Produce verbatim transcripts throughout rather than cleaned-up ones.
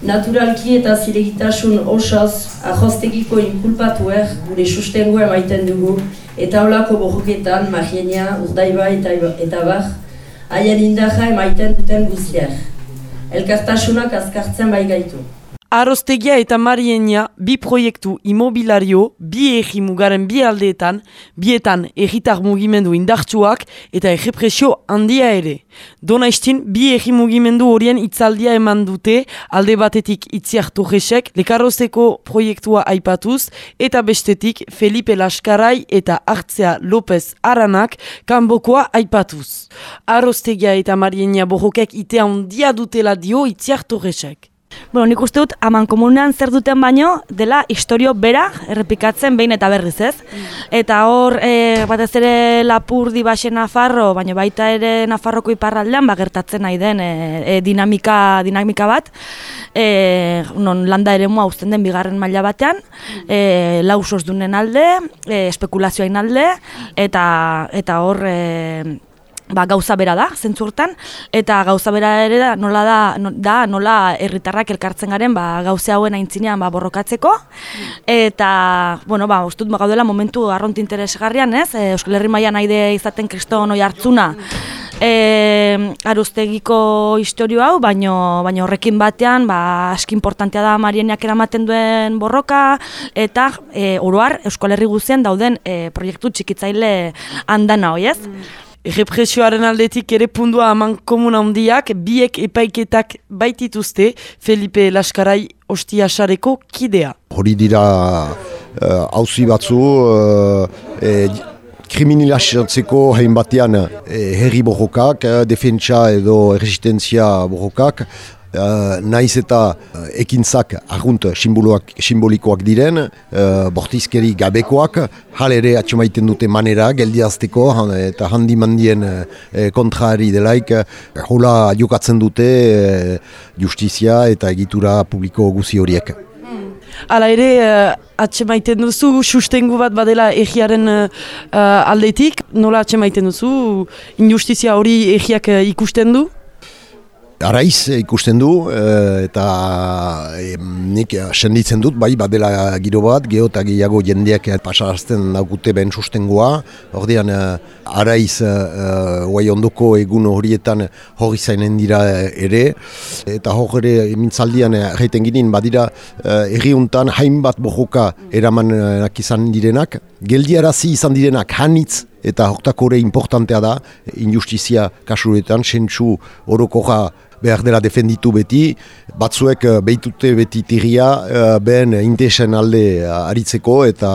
Naturalki eta zilegitasun osaz ahostegiko inkulpatuek gure sustengua emaiten dugu eta holako borroketan Marienia, Urdaibai eta, eta bar haien indarra emaiten duten guztiak. Elkartasunak azkartzen bai gaitu. Aroztegia eta Marienia bi proiektu imobiliario, bi egi mugaren bi aldeetan, bietan egitar mugimendu indartsuak eta errepresio handia ere. Donaistin bi egi mugimendu horien itzaldia eman dute alde batetik Itziar Torresek Lekarrozeko proiektua aipatuz eta bestetik Felipe Laskarai eta Artzea López Aranak kanbokoa aipatuz. Aroztegia eta Marienia borrokek ite handia dutela dio Itziar Torresek. Bueno, nik uste dut, aman komunean zer duten baino, dela historio bera errepikatzen behin eta berriz ez. Eta hor, e, batez ere Lapurdi Baxe Nafarro, baina baita ere Nafarroko iparraldean, ba, gertatzen nahi den e, e, dinamika, dinamika bat, e, non landa eremua uzten den bigarren maila batean, e, lausos dunen alde, e, espekulazioain alde, eta, eta hor... E, Ba, gauza bera da, zentzu hortan, eta gauza bera ere da, nola da, no, da nola herritarrak elkartzen garen ba, gauza hauen aintzinean ba, borrokatzeko, eta, bueno, ba, ustut gaudela momentu arront interesgarrian, ez? E, Euskal Herri mailan nahi izaten kriston oi hartzuna, e, Aroztegiko historio hau, baino, baino horrekin batean, ba, aski importantea da Marieniak eramaten duen borroka, eta e, oroar Euskal Herri guztien dauden e, proiektu txikitzaile handana hoi, ez? Errepresioaren aldetik ere pundua aman komun handiak, biek epaiketak baitituzte Felipe Laskarai Ostiasareko kidea. Hori dira auzi uh, batzu, uh, e, kriminalizatzeko hain batean e, herri borrokak, e, defentsa edo resistentzia borrokak, Uh, naiz eta uh, ekintzak argunt simbolikoak diren, uh, bortizkeri gabekoak, hal ere atxemaiten dute manera, geldiazteko eta handi mandien uh, kontrari delaik, uh, hola jokatzen dute uh, justizia eta egitura publiko guzi horiek. Hala ere, uh, atxemaiten duzu, sustengu bat badela egiaren uh, aldetik, nola atxemaiten duzu, injustizia hori egiak uh, ikusten du? Araiz ikusten du, eta e, nik senditzen dut, bai, badela giro bat, geho eta gehiago jendeak pasarazten daukute ben sustengoa. Ordean, araiz guai ondoko egun horietan hori zainen dira ere. Eta hor ere mintzaldian jaiten ginen, badira erriuntan hainbat borroka eramanak izan direnak, geldiarazi izan direnak hanitz, eta hortako ere importantea da, injustizia kasuretan, sentsu orokorra behar dela defenditu beti, batzuek behitute beti tirria, behen intesen alde aritzeko, eta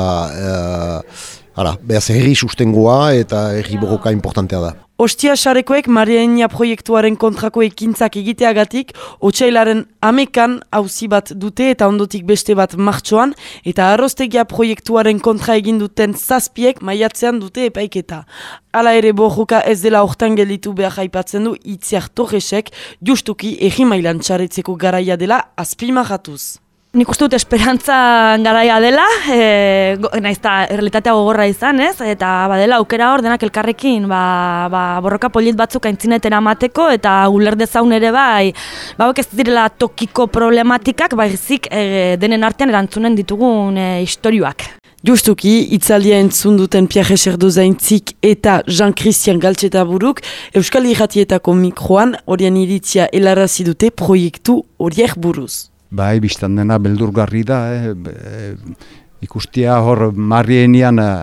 uh, behaz herri sustengoa eta herri borroka importantea da. Ostiasarekoek Marienia proiektuaren kontrako ekintzak egiteagatik, otsailaren amekan auzi bat dute eta ondotik beste bat martxoan, eta Aroztegia proiektuaren kontra egin duten zazpiek maiatzean dute epaiketa. Hala ere borroka ez dela hortan gelditu behar aipatzen du Itziar Torresek, justuki egi mailan txaretzeko garaia dela azpimarratuz. Nik uste dut esperantza garaia dela, e, naiz eta errealitatea gogorra izan, ez? Eta badela aukera hor denak elkarrekin ba, ba, borroka polit batzuk aintzinetera amateko eta uler dezaun ere bai, bauek ez direla tokiko problematikak, baizik e, denen artean erantzunen ditugun e, istorioak. Justuki, itzaldia entzun duten Pierre Serdozaintzik eta Jean-Christian Galtzetaburuk Euskal Irratietako mikroan horien iritzia helarazi dute proiektu horiek buruz. Bai, biztan dena beldurgarri da, eh? e, ikustia hor Marienian e,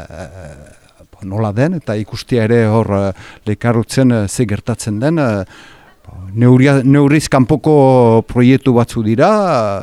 e, nola den, eta ikustia ere hor e, Lekarrutzen e, ze gertatzen den, e, neuria, neuriz kanpoko proiektu batzu dira,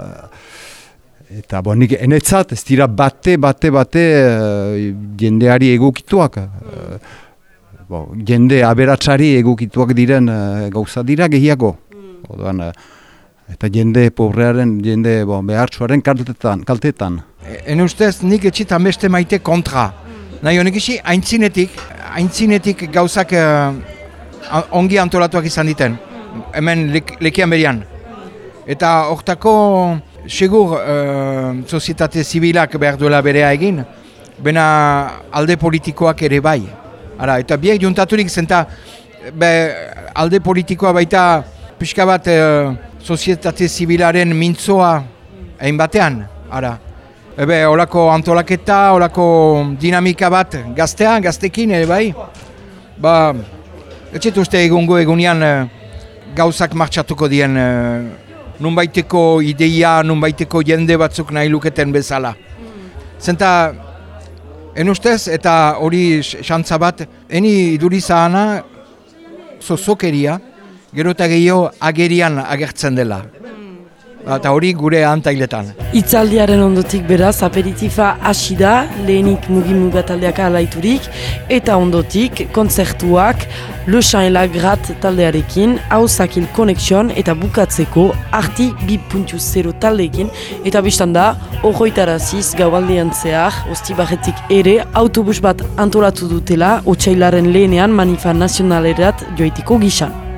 e, eta bo, nik enetzat ez dira bate, bate, bate e, jendeari egokituak. E, bo, jende aberatsari egokituak diren e, gauza dira gehiago. Oduan, e, eta jende pobrearen, jende bo, behartsuaren kaltetan. kaltetan. En ustez nik etxitan beste maite kontra. Nahi honek isi, aintzinetik, aintzinetik gauzak uh, ongi antolatuak izan diten. Hemen lek, lekian berian. Eta hortako segur uh, sozietate zibilak behar duela berea egin, bena alde politikoak ere bai. Ara, eta biek juntaturik zenta be, alde politikoa baita pixka bat uh, sozietate zibilaren mintzoa egin batean, ara. Ebe, olako antolaketa, olako dinamika bat gaztean, gaztekin, ere bai. Ba, etxet uste egungo egunean gauzak martxatuko dien nunbaiteko ideia, nunbaiteko jende batzuk nahi luketen bezala. Zenta, en ustez, eta hori xantza bat, eni idurizahana zozokeria, gero eta gehiago agerian agertzen dela. Eta hori gure antailetan. Itzaldiaren ondotik beraz, aperitifa hasi da, lehenik mugimuga taldeak alaiturik, eta ondotik kontzertuak Le Chant et la Gratte taldearekin, Hausakil Connection eta bukatzeko Arti bi puntu zero taldeekin, eta biztan da, horroitaraziz gaualdean zehar, Ostibarretik ere, autobus bat antolatu dutela, otsailaren lehenean manifa nazionalerat joitiko gisan.